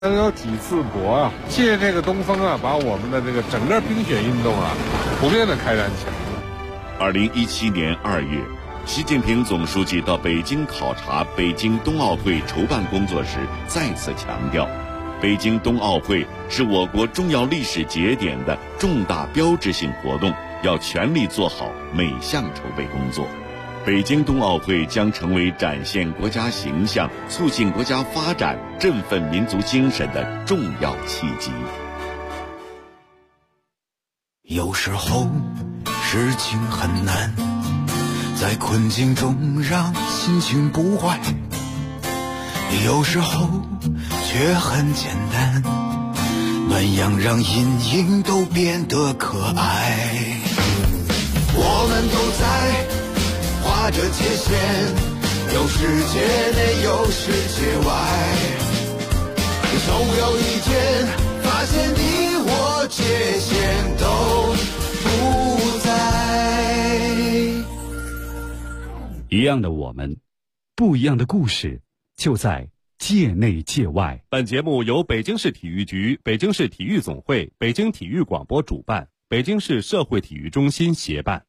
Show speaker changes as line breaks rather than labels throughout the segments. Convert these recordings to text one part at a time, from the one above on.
能有几次国啊，借这个东风啊，把我们的这个整个冰雪运动啊，普遍的开展起来。
2017年2月，习近平总书记到北京考察北京冬奥会筹办工作时，再次强调，北京冬奥会是我国重要历史节点的重大标志性活动，要全力做好每项筹备工作。北京冬奥会将成为展现国家形象、促进国家发展、振奋民族精神的重要契机。
有时候事情很难，在困境中让心情不坏，有时候却很简单，暖阳让阴影都变得可爱。我们都在画着界限，有世界内有世界外，总有一天发现你我界限都不在。
一样的我们，不一样的故事，就在界内界外。
本节目由北京市体育局、北京市体育总会、北京体育广播主办，北京市社会体育中心协办。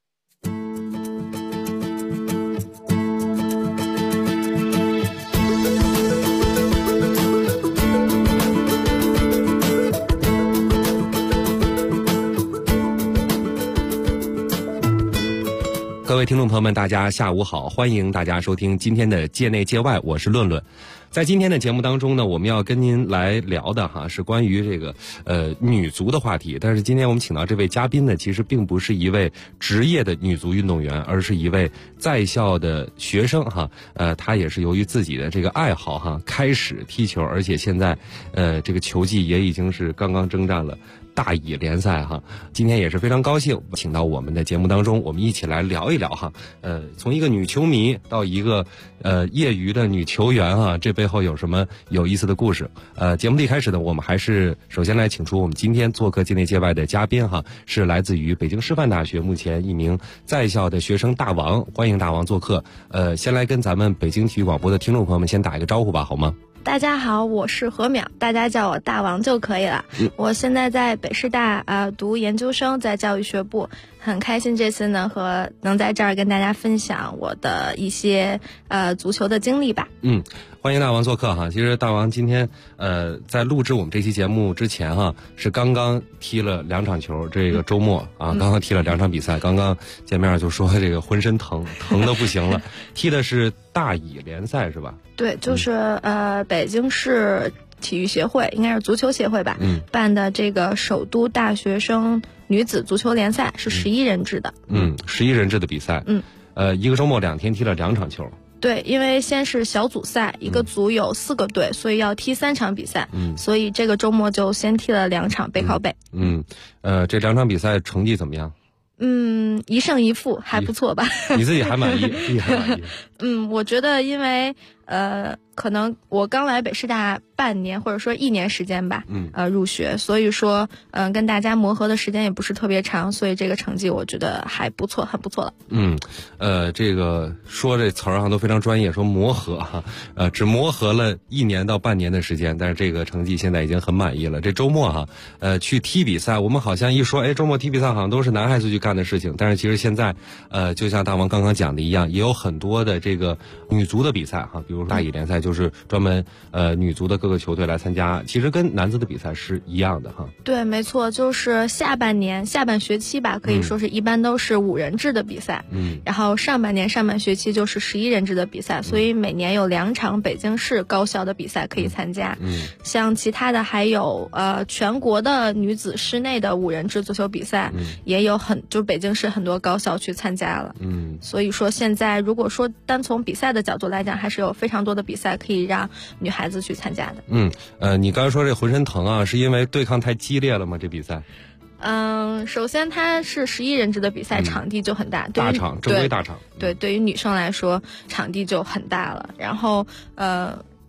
各位听众朋友们，大家下午好，欢迎大家收听今天的界内界外，我是论论。在今天的节目当中呢，我们要跟您来聊的是关于这个女足的话题。但是今天我们请到这位嘉宾呢，其实并不是一位职业的女足运动员，而是一位在校的学生他也是由于自己的这个爱好开始踢球，而且现在这个球技也已经是刚刚征战了大乙联赛今天也是非常高兴请到我们的节目当中，我们一起来聊一聊从一个女球迷到一个业余的女球员这背后有什么有意思的故事。节目的一开始呢，我们还是首先来请出我们今天做客界内界外的嘉宾是来自于北京师范大学目前一名在校的学生大王，欢迎大王做客。先来跟咱们北京体育广播的听众朋友们先打一个招呼吧，好吗？
大家好，我是何淼，大家叫我大王就可以了。我现在在北师大读研究生，在教育学部，很开心这次呢能在这儿跟大家分享我的一些足球的经历吧。
欢迎大王做客其实大王今天在录制我们这期节目之前是刚刚踢了2场球，这个周末刚刚踢了2场比赛，刚刚见面就说这个浑身疼得不行了。踢的是大乙联赛是吧？对，就是北京市体育协会，应该是足球协会吧，办的这个首都大学生女子足球联赛，是11人制的。11人制的比赛。一个周末2天踢了2场球。对，因为先是小组赛，一个组有4个队，所以要踢3场比赛。所以这个周末就先踢了2场背靠背。这2场比赛成绩怎么样？1胜1负，还不错吧？你自己还满意？自己还满意？我觉得因为可能我刚来北师大半年或者说1年时间吧，入学，所以说跟大家磨合的时间也不是特别长，所以这个成绩我觉得还不错，很不错了。这个说这词儿都非常专业，说磨合只磨合了1年到半年的时间，但是这个成绩现在已经很满意了。这周末去踢比赛，我们好像一说周末踢比赛好像都是男孩子去干的事情，但是其实现在就像大王刚刚讲的一样，也有很多的这个女足的比赛比如大乙联赛就是专门女足的各个球队来参加，其实跟男子的比赛是一样的对，没错，就是下半学期吧，可以说是一般都是5人制的比赛，然后上半学期就是11人制的比赛，所以每年有2场北京市高校的比赛可以参加。像其他的还有全国的女子室内的5人制足球比赛，也有就北京市很多高校去参加了。所以说现在如果说单从比赛的角度来讲，还是有非常多的比赛可以让女孩子去参加的。你刚才说这浑身疼是因为对抗太激烈了吗？这比赛？首先它是11人制的比赛，场地就很大，大场，正规大场。对，对于女生来说，场地就很大了。然后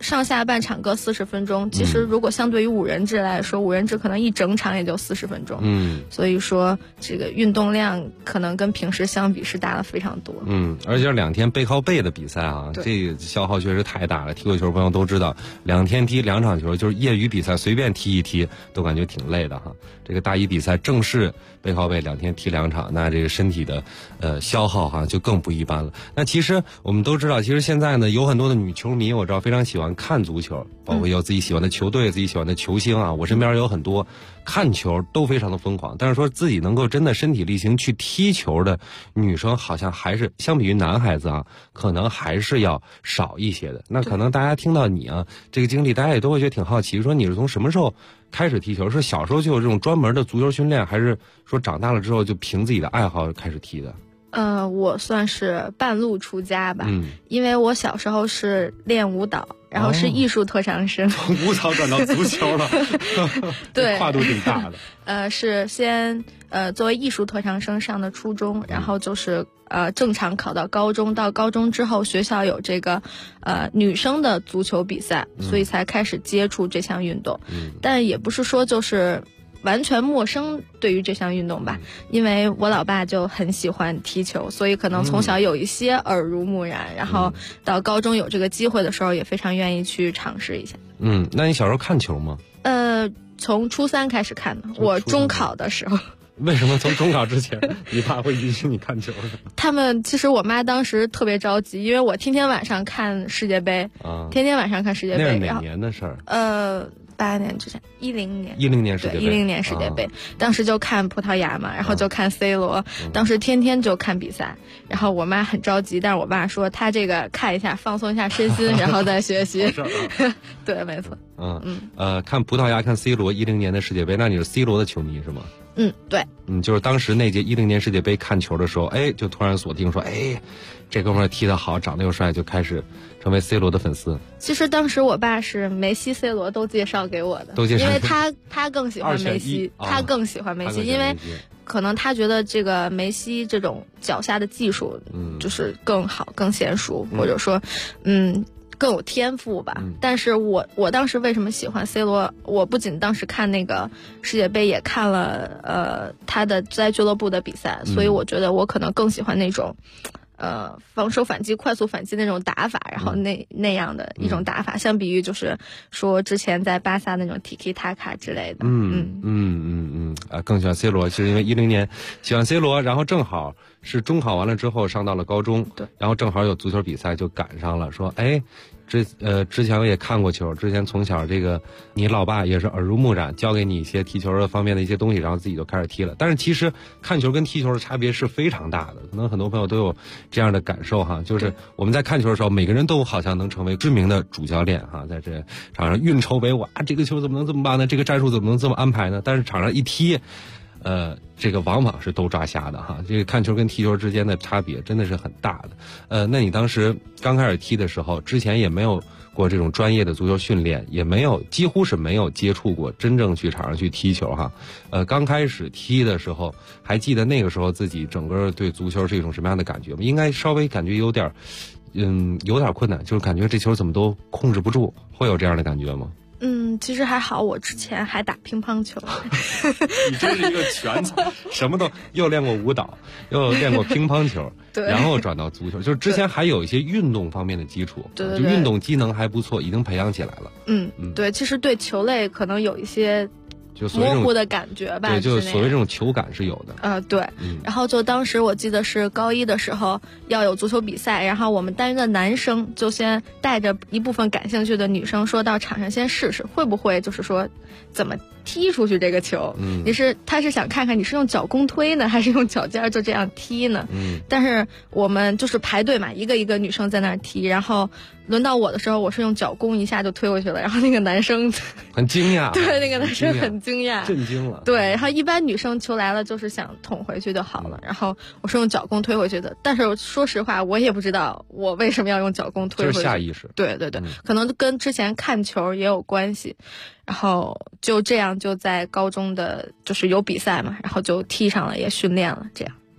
上下半场各40分钟，其实如果相对于5人制来说，5人制可能一整场也就40分钟。所以说这个运动量可能跟平时相比是大了非常多。
而且2天背靠背的比赛啊，这个消耗确实太大了。踢过球朋友都知道，2天踢2场球，就是业余比赛随便踢一踢都感觉挺累的哈。这个大一比赛正式背靠背2天踢2场，那这个身体的消耗哈就更不一般了。那其实我们都知道，其实现在呢有很多的女球迷，我知道非常喜欢看足球，包括有自己喜欢的球队、自己喜欢的球星啊。我身边有很多看球都非常的疯狂，但是说自己能够真的身体力行去踢球的女生，好像还是相比于男孩子啊，可能还是要少一些的。那可能大家听到你啊这个经历，大家也都会觉得挺好奇，说你是从什么时候开始踢球？是小时候就有这种专门的足球训练，还是说长大了之后就凭自己的爱好开始踢的？
我算是半路出家吧，因为我小时候是练舞蹈，然后是艺术特长生，
从舞蹈转到足球了，
对，
跨度挺大
的。是先作为艺术特长生上的初中，然后就是正常考到高中，到高中之后学校有这个女生的足球比赛，所以才开始接触这项运动。但也不是说就是完全陌生对于这项运动吧，因为我老爸就很喜欢踢球，所以可能从小有一些耳濡目染，然后到高中有这个机会的时候也非常愿意去尝试一下。
那你小时候看球吗？
从初3开始看的，我中考的时候。
为什么从中考之前你爸会允许你看球呢？
他们其实我妈当时特别着急，因为我天天晚上看世界杯，天天晚上看世界杯。
那是哪年的事儿
？8年之前，10年。
10年世界杯。
对，10年世界杯，当时就看葡萄牙嘛，然后就看 C 罗，当时天天就看比赛，然后我妈很着急，但是我爸说他这个看一下，放松一下身心，然后再学习。对，没错。
看葡萄牙，看 C 罗10年的世界杯，那你是 C 罗的球迷是吗？
对。
就是当时那届10年世界杯看球的时候，就突然锁定说，这哥们儿踢得好，长得又帅，就开始成为 C 罗的粉丝。
其实当时我爸是梅西、C 罗都介绍给我的，因为他更喜欢梅西，他更喜欢梅西，因为可能他觉得这个梅西这种脚下的技术，就是更好、更娴熟，或者说，更有天赋吧。但是我当时为什么喜欢 C 罗？我不仅当时看那个世界杯，也看了他的在俱乐部的比赛，所以我觉得我可能更喜欢那种防守反击、快速反击那种打法，然后那样的一种打法，相比于就是说之前在巴萨那种 Tiki Taka 之类的。
更喜欢 C 罗，其实因为10年喜欢 C 罗，然后正好是中考完了之后上到了高中，
对，
然后正好有足球比赛就赶上了，说之前我也看过球，之前从小这个你老爸也是耳濡目染，教给你一些踢球的方面的一些东西，然后自己就开始踢了。但是其实看球跟踢球的差别是非常大的，可能很多朋友都有这样的感受哈，就是我们在看球的时候，每个人都好像能成为知名的主教练哈，在这场上运筹帷幄，这个球怎么能这么办呢？这个战术怎么能这么安排呢？但是场上一踢，这个往往是都抓瞎的哈。这个看球跟踢球之间的差别真的是很大的。那你当时刚开始踢的时候，之前也没有过这种专业的足球训练，也没有，几乎是没有接触过真正去场上去踢球哈。刚开始踢的时候，还记得那个时候自己整个对足球是一种什么样的感觉吗？应该稍微感觉有点困难，就是感觉这球怎么都控制不住，会有这样的感觉吗？
其实还好，我之前还打乒乓球。
你真是一个全才，什么都又练过舞蹈，又练过乒乓球，
对，
然后转到足球，就是之前还有一些运动方面的基础，
对，
就运动机能还不错，已经培养起来了。
对，其实对球类可能有一些
就模
糊的感觉吧，
对，就所谓这种球感是有的。
对。然后就当时我记得是高1的时候要有足球比赛，然后我们单元的男生就先带着一部分感兴趣的女生说到场上先试试，会不会就是说怎么踢出去这个球。他是想看看你是用脚弓推呢，还是用脚尖就这样踢呢。但是我们就是排队嘛，一个一个女生在那儿踢，然后轮到我的时候，我是用脚弓一下就推过去了，然后那个男生
很惊讶，
对，那个男生很惊讶，
震惊了。
对，然后一般女生球来了就是想捅回去就好了，然后我是用脚弓推回去的。但是说实话，我也不知道我为什么要用脚弓推回去，
就是下意识。
对，可能跟之前看球也有关系。然后就这样就在高中的就是有比赛嘛，然后就踢上了，也训练了这样。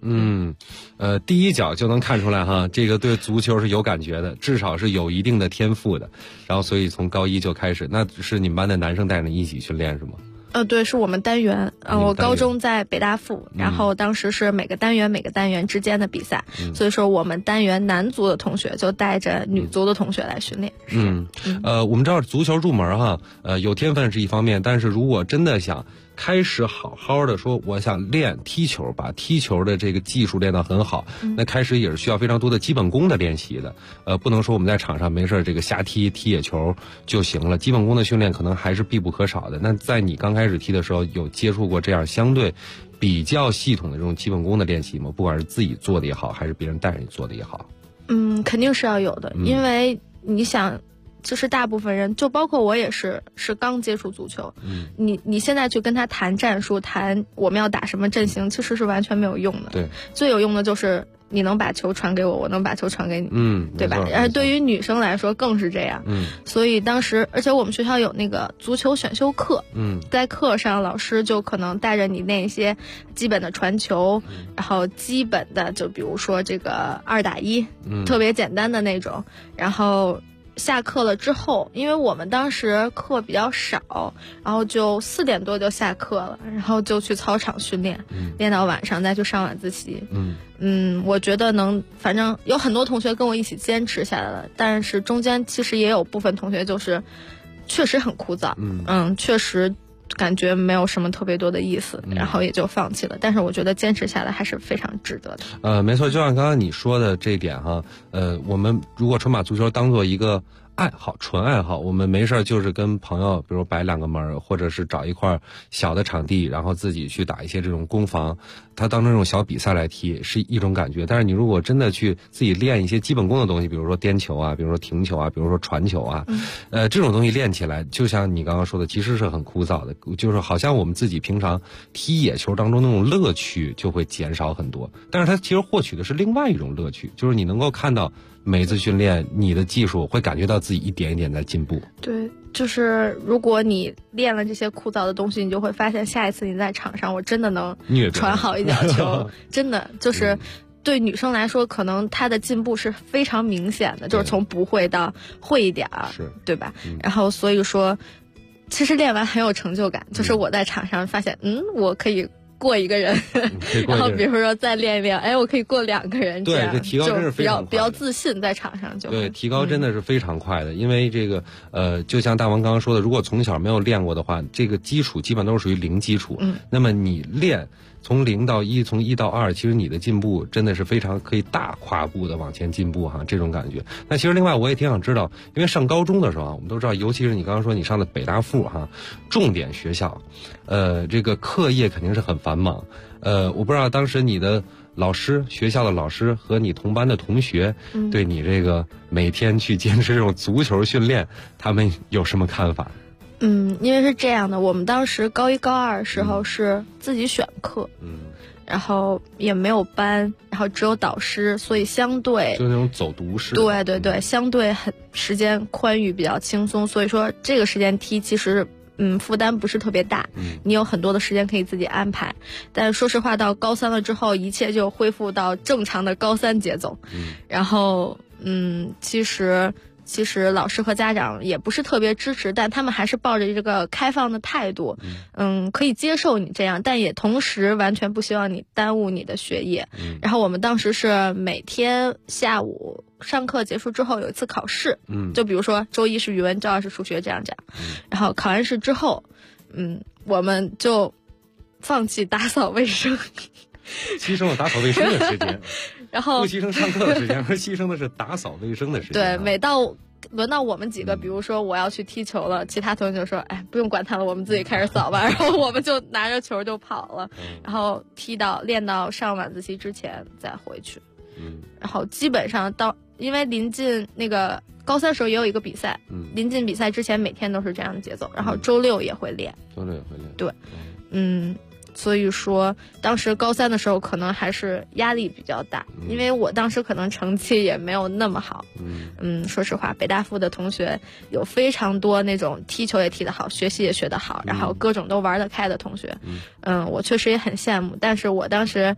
第一脚就能看出来哈，这个对足球是有感觉的，至少是有一定的天赋的。然后所以从高一就开始，那是你们班的男生带着你一起训练是吗？
对，是我们单元。我高中在北大附，然后当时是每个单元之间的比赛，所以说我们单元男足的同学就带着女足的同学来训练。
我们知道足球入门哈，有天分是一方面，但是如果真的想开始好好的说我想练踢球，把踢球的这个技术练到很好，那开始也是需要非常多的基本功的练习的。不能说我们在场上没事这个瞎踢野球就行了，基本功的训练可能还是必不可少的。那在你刚开始踢的时候有接触过这样相对比较系统的这种基本功的练习吗？不管是自己做的也好，还是别人带着你做的也好。
肯定是要有的，因为你想就是大部分人，就包括我也是刚接触足球，你现在去跟他谈战术，谈我们要打什么阵型，其实是完全没有用的。
对，
最有用的就是你能把球传给我，我能把球传给你，对吧？而对于女生来说更是这样。所以当时，而且我们学校有那个足球选修课，在课上老师就可能带着你练一些基本的传球，然后基本的就比如说这个2打1，特别简单的那种，然后下课了之后，因为我们当时课比较少，然后就4点多就下课了，然后就去操场训练，练到晚上再去上晚自习。我觉得反正有很多同学跟我一起坚持下来了，但是中间其实也有部分同学就是确实很枯燥，确实感觉没有什么特别多的意思，然后也就放弃了。但是我觉得坚持下来还是非常值得的。
没错，就像刚刚你说的这一点哈，我们如果纯把足球当做一个爱好，纯爱好，我们没事就是跟朋友比如摆2个门，或者是找一块小的场地，然后自己去打一些这种攻防，它当成这种小比赛来踢是一种感觉。但是你如果真的去自己练一些基本功的东西，比如说颠球啊，比如说停球啊，比如说传球啊，这种东西练起来就像你刚刚说的，其实是很枯燥的，就是好像我们自己平常踢野球当中那种乐趣就会减少很多。但是它其实获取的是另外一种乐趣，就是你能够看到每次训练你的技术会感觉到自己一点一点在进步。
对，就是如果你练了这些枯燥的东西，你就会发现下一次你在场上我真的能传好一脚球真的就是对女生来说可能她的进步是非常明显的，就是从不会到会一点儿，对吧？然后所以说其实练完很有成就感，就是我在场上发现我可以过一个人，然后比如说再练一练，我可以过2个人，
对，这提高真是非常快的，
比较自信，在场上就
对，提高真的是非常快的。因为这个就像大王刚刚说的，如果从小没有练过的话，这个基础基本都是属于零基础，那么你练从0到1，从1到2，其实你的进步真的是非常可以大跨步的往前进步哈，这种感觉。那其实另外我也挺想知道，因为上高中的时候我们都知道，尤其是你刚刚说你上的北大附哈，重点学校，这个课业肯定是很繁忙。我不知道当时你的老师，学校的老师和你同班的同学，对你这个每天去坚持这种足球训练，他们有什么看法？
因为是这样的，我们当时高1高2的时候是自己选课，然后也没有班，然后只有导师，所以相对
就那种走读式，
对，相对很时间宽裕，比较轻松，所以说这个时间踢其实负担不是特别大，你有很多的时间可以自己安排。但说实话，到高3了之后，一切就恢复到正常的高3节奏。然后其实老师和家长也不是特别支持，但他们还是抱着这个开放的态度，可以接受你这样，但也同时完全不希望你耽误你的学业。然后我们当时是每天下午上课结束之后有一次考试，就比如说周1是语文，周2是数学，这样。然后考完试之后，我们就放弃打扫卫生，
牺牲了打扫卫生的时间，
然后
不牺牲上课的时间，而牺牲的是打扫卫生的时间。
对，每到轮到我们几个，比如说我要去踢球了，其他同学就说：“不用管他了，我们自己开始扫吧。”然后我们就拿着球就跑了，然后练到上晚自习之前再回去。然后基本上因为临近那个高3时候也有一个比赛，临近比赛之前每天都是这样的节奏，然后周6也会练。对，所以说当时高3的时候可能还是压力比较大，因为我当时可能成绩也没有那么好。说实话，北大附的同学有非常多那种踢球也踢得好，学习也学得好，然后各种都玩得开的同学。我确实也很羡慕，但是我当时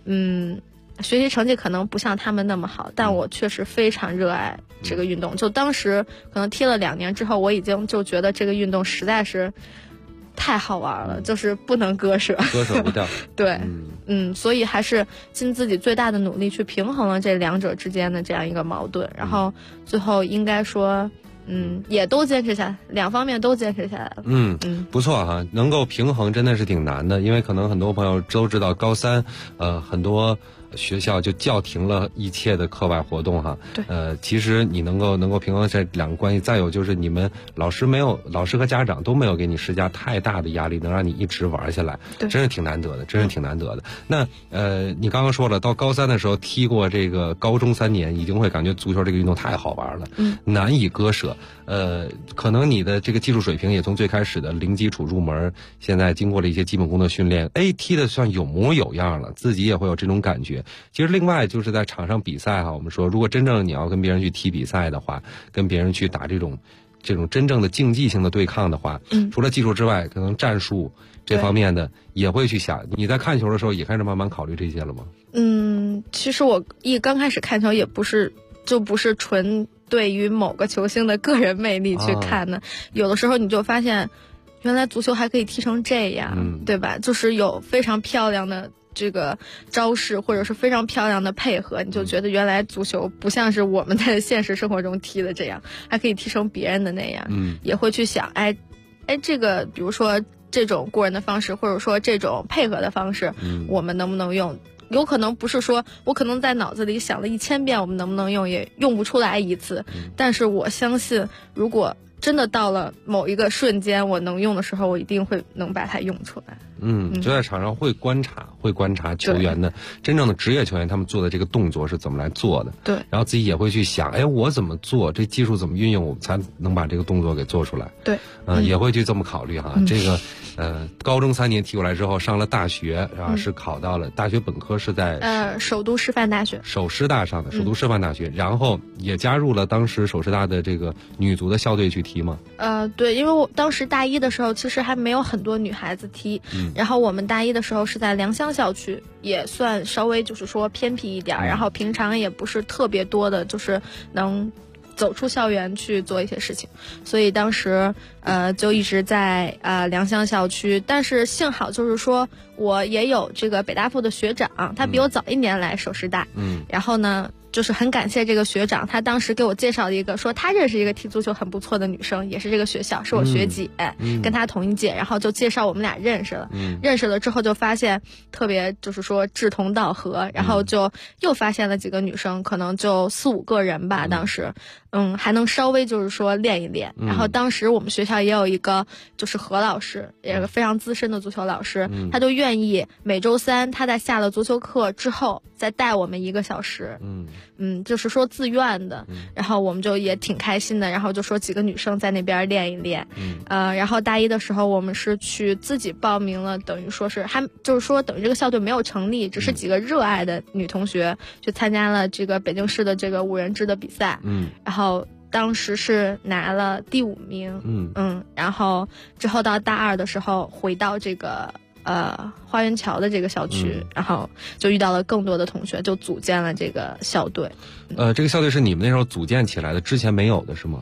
学习成绩可能不像他们那么好，但我确实非常热爱这个运动。就当时可能踢了2年之后，我已经就觉得这个运动实在是太好玩了，就是不能割舍，
割舍不掉。
对，所以还是尽自己最大的努力去平衡了这两者之间的这样一个矛盾，然后最后应该说。也都坚持下来，2方面都坚持下来了。
不错哈，能够平衡真的是挺难的，因为可能很多朋友都知道，高3，很多学校就叫停了一切的课外活动哈。
对。
其实你能够平衡这2个关系，再有就是你们老师和家长都没有给你施加太大的压力，能让你一直玩下来，
对，
真是挺难得的，真是挺难得的。那你刚刚说了，到高3的时候踢过这个高中3年，已经会感觉足球这个运动太好玩了，难以割舍。可能你的这个技术水平也从最开始的零基础入门，现在经过了一些基本功的训练，踢得算有模有样了，自己也会有这种感觉。其实另外就是在场上比赛哈，我们说如果真正你要跟别人去踢比赛的话，跟别人去打这种真正的竞技性的对抗的话，除了技术之外，可能战术这方面的也会去想。你在看球的时候也开始慢慢考虑这些了吗？
其实我刚开始看球也不是纯对于某个球星的个人魅力去看的，有的时候你就发现原来足球还可以踢成这样，对吧？就是有非常漂亮的这个招式，或者是非常漂亮的配合，你就觉得原来足球不像是我们在现实生活中踢的这样，还可以踢成别人的那样。也会去想，这个比如说这种过人的方式，或者说这种配合的方式，我们能不能用？有可能不是说我可能在脑子里想了1000遍我们能不能用，也用不出来一次，但是我相信如果真的到了某一个瞬间我能用的时候，我一定会能把它用出来。
就在场上会观察球员的真正的职业球员他们做的这个动作是怎么来做的，
对，
然后自己也会去想，我怎么做，这技术怎么运用，我才能把这个动作给做出来。
对，
也会去这么考虑哈。这个高中3年踢过来之后，上了大学，然后是考到了大学本科是在
首都师范大学，
首师大上的首都师范大学，然后也加入了当时首师大的这个女足的校队去踢吗？
对，因为我当时大1的时候其实还没有很多女孩子踢，然后我们大1的时候是在良乡校区，也算稍微就是说偏僻一点，然后平常也不是特别多的就是能走出校园去做一些事情，所以当时就一直在良乡校区。但是幸好就是说我也有这个北大附的学长，他比我早1年来首师大，然后呢就是很感谢这个学长，他当时给我介绍了一个说他认识一个踢足球很不错的女生，也是这个学校，是我学姐，跟他同一届，然后就介绍我们俩认识了，认识了之后就发现特别就是说志同道合，然后就又发现了几个女生，可能就4、5个人吧，当时还能稍微就是说练一练，然后当时我们学校也有一个就是何老师，也是个非常资深的足球老师，他就愿意每周3他在下了足球课之后再带我们1个小时，就是说自愿的，然后我们就也挺开心的，然后就说几个女生在那边练一练，然后大1的时候我们是去自己报名了，等于说是就是说等于这个校队没有成立，只是几个热爱的女同学去参加了这个北京市的这个5人制的比赛，然后当时是拿了第5名，然后之后到大2的时候回到这个花园桥的这个校区，然后就遇到了更多的同学，就组建了这个校队。
这个校队是你们那时候组建起来的，之前没有的是吗？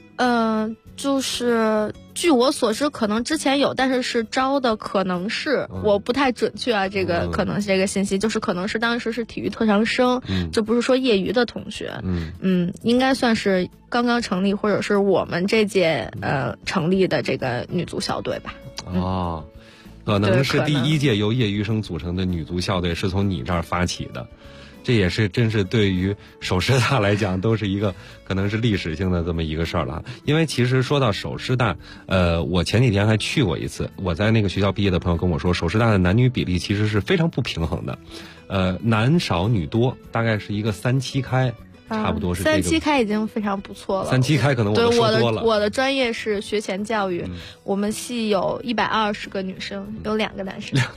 就是据我所知，可能之前有，但是是招的，可能是我不太准确啊。这个可能是这个信息，就是可能是当时是体育特长生，就不是说业余的同学。应该算是刚刚成立，或者是我们这届成立的这个女足校队吧。
可能是第1届由业余生组成的女足校队是从你这儿发起的。这也是真是对于首师大来讲都是一个可能是历史性的这么一个事儿了。因为其实说到首师大，我前几天还去过一次，我在那个学校毕业的朋友跟我说，首师大的男女比例其实是非常不平衡的，男少女多，大概是一个3-7开差不多是这个。
3期开已经非常不错了。
3期开可能我都说多了。
我的专业是学前教育，我们系有120个女生，有2个男生。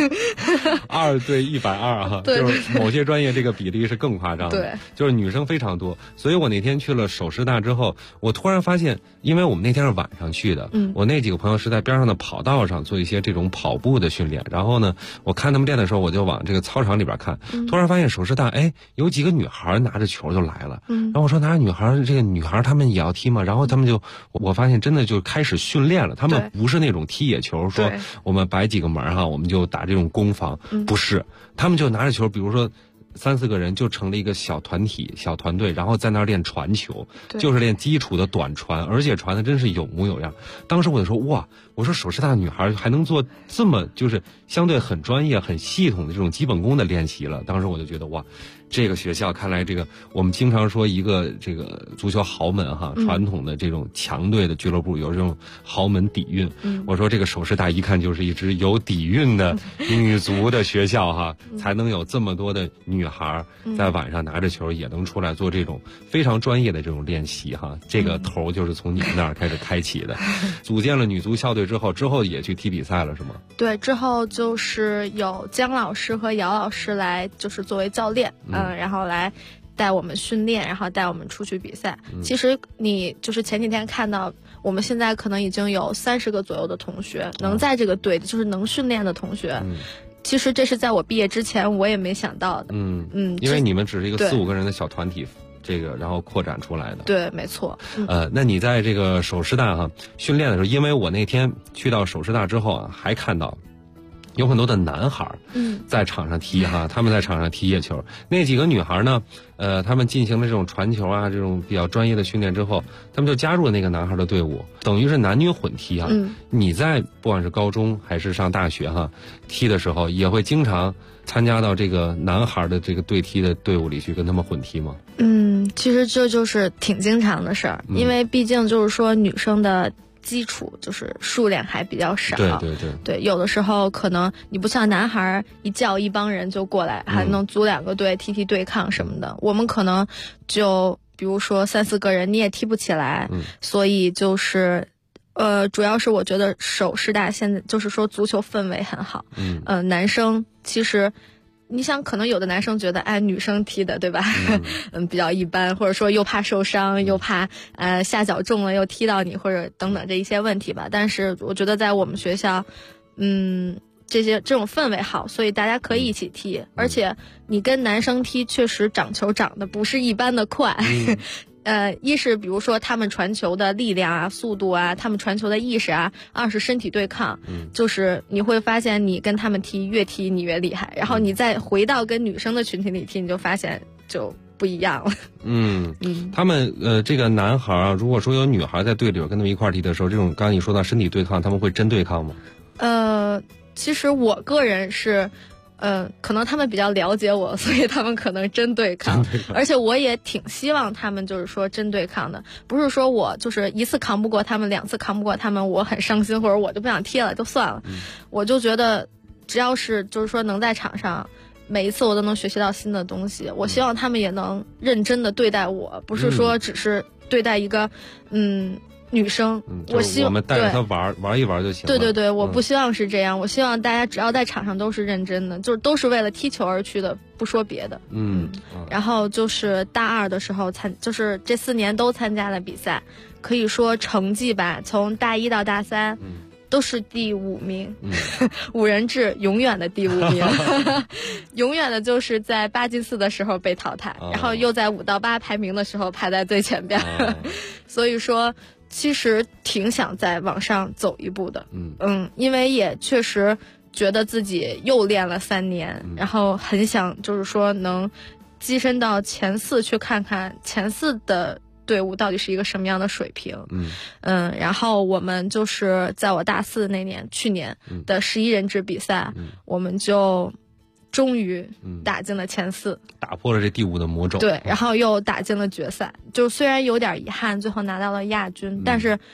2对120哈，就是某些专业这个比例是更夸张的。
对，
就是女生非常多。所以我那天去了首师大之后，我突然发现，因为我们那天是晚上去的，我那几个朋友是在边上的跑道上做一些这种跑步的训练。然后呢，我看他们练的时候，我就往这个操场里边看，突然发现首师大，有几个女孩拿着球就来了。然后我说拿着女孩，这个女孩她们也要踢吗？然后他们就，我发现真的就开始训练了。他们不是那种踢野球，说我们摆几个门哈，我们就打这种攻防，不是，他们就拿着球，比如说3、4个人就成了一个小团体、小团队，然后在那儿练传球，就是练基础的短传，而且传的真是有模有样。当时我就说哇，我说首师大的女孩还能做这么就是相对很专业、很系统的这种基本功的练习了。当时我就觉得哇，这个学校看来这个我们经常说一个这个足球豪门哈，传统的这种强队的俱乐部有这种豪门底蕴。我说这个首师大一看就是一支有底蕴的女足的学校哈，才能有这么多的女孩在晚上拿着球也能出来做这种非常专业的这种练习哈。这个头就是从你们那儿开始开启的。组建了女足校队之后也去踢比赛了是吗？
对，之后就是有姜老师和姚老师来，就是作为教练，然后来带我们训练，然后带我们出去比赛。其实你就是前几天看到，我们现在可能已经有30个左右的同学能在这个队，就是能训练的同学。其实这是在我毕业之前我也没想到的。
因为你们只是一个4、5个人的小团体。这个然后扩展出来的。
对，没错。
那你在这个首师大训练的时候，因为我那天去到首师大之后还看到有很多的男孩在场上踢他们在场上踢野球。那几个女孩呢，他们进行了这种传球这种比较专业的训练之后，他们就加入了那个男孩的队伍，等于是男女混踢你在不管是高中还是上大学踢的时候，也会经常参加到这个男孩的这个队踢的队伍里去跟他们混踢吗？
其实这就是挺经常的事儿，因为毕竟就是说女生的基础就是数量还比较少。对，有的时候可能你不像男孩一叫一帮人就过来，还能组2个队踢对抗什么的。我们可能就比如说3、4个人你也踢不起来，所以就是主要是我觉得首师大现在就是说足球氛围很好。男生其实你想，可能有的男生觉得女生踢的对吧比较一般，或者说又怕受伤，又怕下脚重了又踢到你，或者等等这一些问题吧。但是我觉得在我们学校这种氛围好，所以大家可以一起踢，而且你跟男生踢确实长球长得不是一般的快。一是比如说他们传球的力量速度他们传球的意识二是身体对抗，就是你会发现你跟他们踢越踢你越厉害，然后你再回到跟女生的群体里踢，你就发现就不一样了。
他们这个男孩如果说有女孩在队里边跟他们一块踢的时候，这种刚刚你说到身体对抗，他们会真对抗吗？
其实我个人是可能他们比较了解我，所以他们可能真对抗，而且我也挺希望他们就是说真对抗的，不是说我就是1次扛不过他们，2次扛不过他们，我很伤心，或者我就不想踢了就算了。我就觉得只要是就是说能在场上，每一次我都能学习到新的东西，我希望他们也能认真的对待我，不是说只是对待一个女生，我们
带着她玩一玩就行了。
对，我不希望是这样，我希望大家只要在场上都是认真的，就是都是为了踢球而去的，不说别的。然后就是大2的时候就是这4年都参加了比赛，可以说成绩吧，从大1到大3都是第5名，5人制永远的第5名，永远的就是在8进4的时候被淘汰，然后又在5到8排名的时候排在最前边，所以说其实挺想再往上走一步的。因为也确实觉得自己又练了3年，然后很想就是说能跻身到前4，去看看前4的队伍到底是一个什么样的水平。然后我们就是在我大4那年，去年的11人制比赛，我们就终于打进了前4，
打破了这第5的魔咒。
对，然后又打进了决赛，就虽然有点遗憾，最后拿到了亚军，但是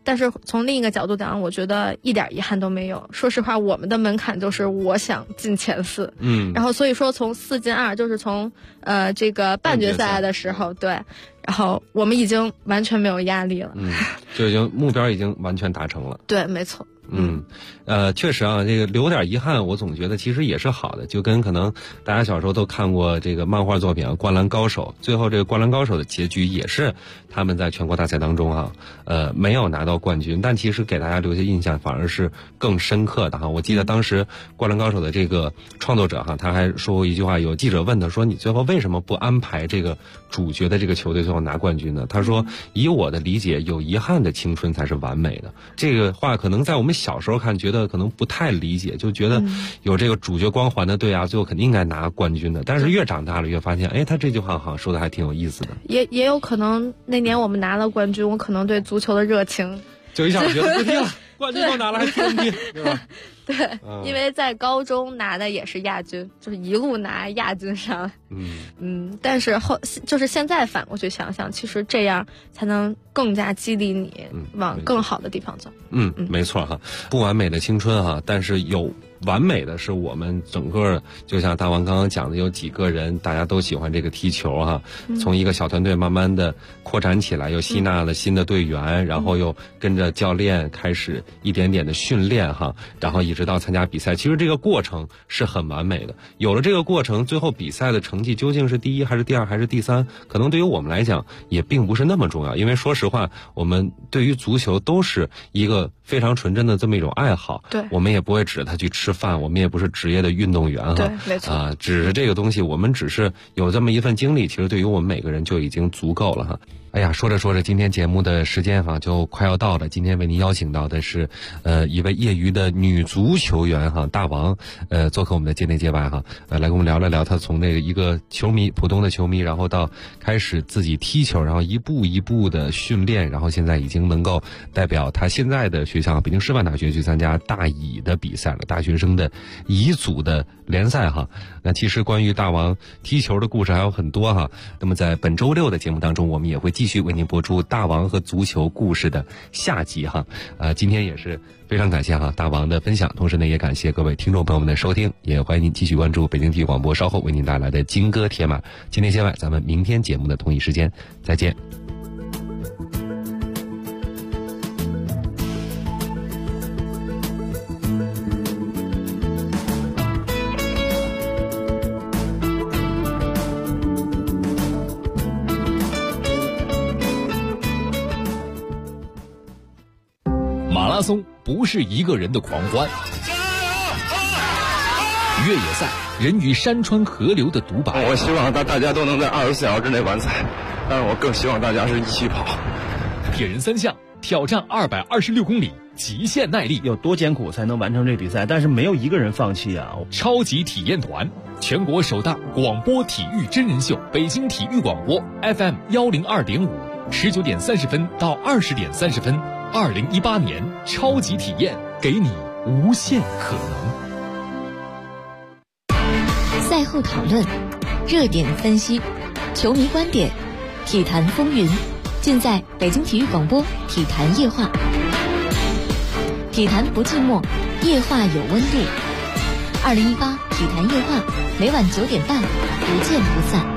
但是从另一个角度讲，我觉得一点遗憾都没有。说实话，我们的门槛就是我想进前4，然后所以说从4进2，就是从这个半决赛的时候，对，然后我们已经完全没有压力了，
就已经目标已经完全达成了。
对，没错。
确实啊，这个留点遗憾，我总觉得其实也是好的。就跟可能大家小时候都看过这个漫画作品《灌篮高手》，最后这个《灌篮高手》的结局也是他们在全国大赛当中没有拿到冠军，但其实给大家留下印象反而是更深刻的我记得当时《灌篮高手》的这个创作者他还说过一句话，有记者问他说：“你最后为什么不安排这个主角的这个球队最后拿冠军呢？”他说：“以我的理解，有遗憾的青春才是完美的。”这个话可能在我们小时候看觉得可能不太理解，就觉得有这个主角光环的队最后肯定应该拿冠军的。但是越长大了越发现，他这句话好像说的还挺有意思的。也
有可能那年我们拿了冠军，我可能对足球的热情
就一下觉得不踢了，冠军都拿了还踢不踢，对吧？
对，因为在高中拿的也是亚军，就是一路拿亚军上来。但是就是现在反过去想想，其实这样才能更加激励你往更好的地方走。
没错不完美的青春但是有完美的是我们整个，就像大王刚刚讲的，有几个人大家都喜欢这个踢球从一个小团队慢慢的扩展起来，又吸纳了新的队员，然后又跟着教练开始一点点的训练然后一直到参加比赛。其实这个过程是很完美的，有了这个过程，最后比赛的成绩究竟是第1还是第2还是第3，可能对于我们来讲也并不是那么重要。因为说实话，我们对于足球都是一个非常纯真的这么一种爱好，
对，
我们也不会指着他去吃饭，我们也不是职业的运动员
对，没错
只是这个东西，我们只是有这么一份经历，其实对于我们每个人就已经足够了哎呀，说着说着，今天节目的时间就快要到了。今天为您邀请到的是一位业余的女足球员大王，做客我们的界内界外来跟我们聊了聊他从那个一个球迷，普通的球迷，然后到开始自己踢球，然后一步一步的训练，然后现在已经能够代表他现在的学校北京师范大学去参加大乙的比赛了，大学生的乙组的联赛那其实关于大王踢球的故事还有很多那么在本周6的节目当中，我们也会继续为您播出大王和足球故事的下集今天也是非常感谢大王的分享，同时呢也感谢各位听众朋友们的收听，也欢迎您继续关注北京体育广播稍后为您带来的金戈铁马。今天线外，咱们明天节目的同一时间再见。
马拉松不是一个人的狂欢，越野赛人与山川河流的独白。
我希望大家都能在24小时之内完赛，但是我更希望大家是一起跑。
铁人3项挑战226公里，极限耐力，
有多艰苦才能完成这比赛？但是没有一个人放弃啊！
超级体验团，全国首档广播体育真人秀，北京体育广播 FM 102.5，19点30分到20点30分。2018年超级体验，给你无限可能。
赛后讨论，热点分析，球迷观点，体坛风云，尽在北京体育广播体坛夜话。体坛不寂寞，夜话有温度。2018体坛夜话，每晚9点半，不见不散。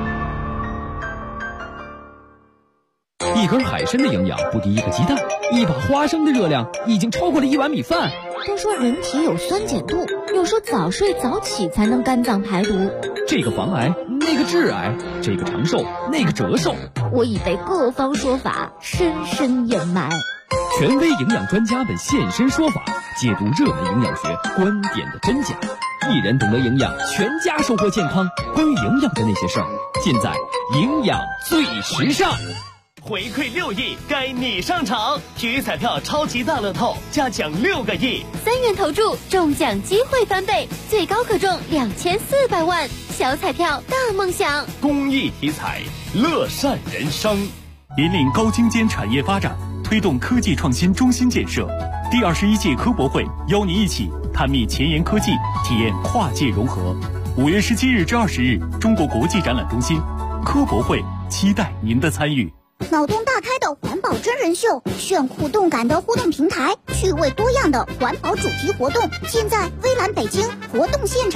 一根海参的营养不敌一个鸡蛋，一把花生的热量已经超过了1碗米饭。
都说人体有酸碱度，有时候早睡早起才能肝脏排毒。
这个防癌，那个致癌，这个长寿，那个折寿。
我已被各方说法深深掩埋。
权威营养专家们现身说法，解读热门营养学观点的真假。一人懂得营养，全家收获健康。关于营养的那些事儿，尽在营养最时尚。
回馈6亿，该你上场！体育彩票超级大乐透，加奖6个亿
，3元投注，中奖机会翻倍，最高可中2400万。小彩票大梦想，
公益体彩，乐善人生。引领高精尖产业发展，推动科技创新中心建设。第21届科博会邀您一起探秘前沿科技，体验跨界融合。5月17日至20日，中国国际展览中心科博会，期待您的参与。
脑洞大开的环保真人秀，炫酷动感的互动平台，趣味多样的环保主题活动，尽在微蓝北京活动现场。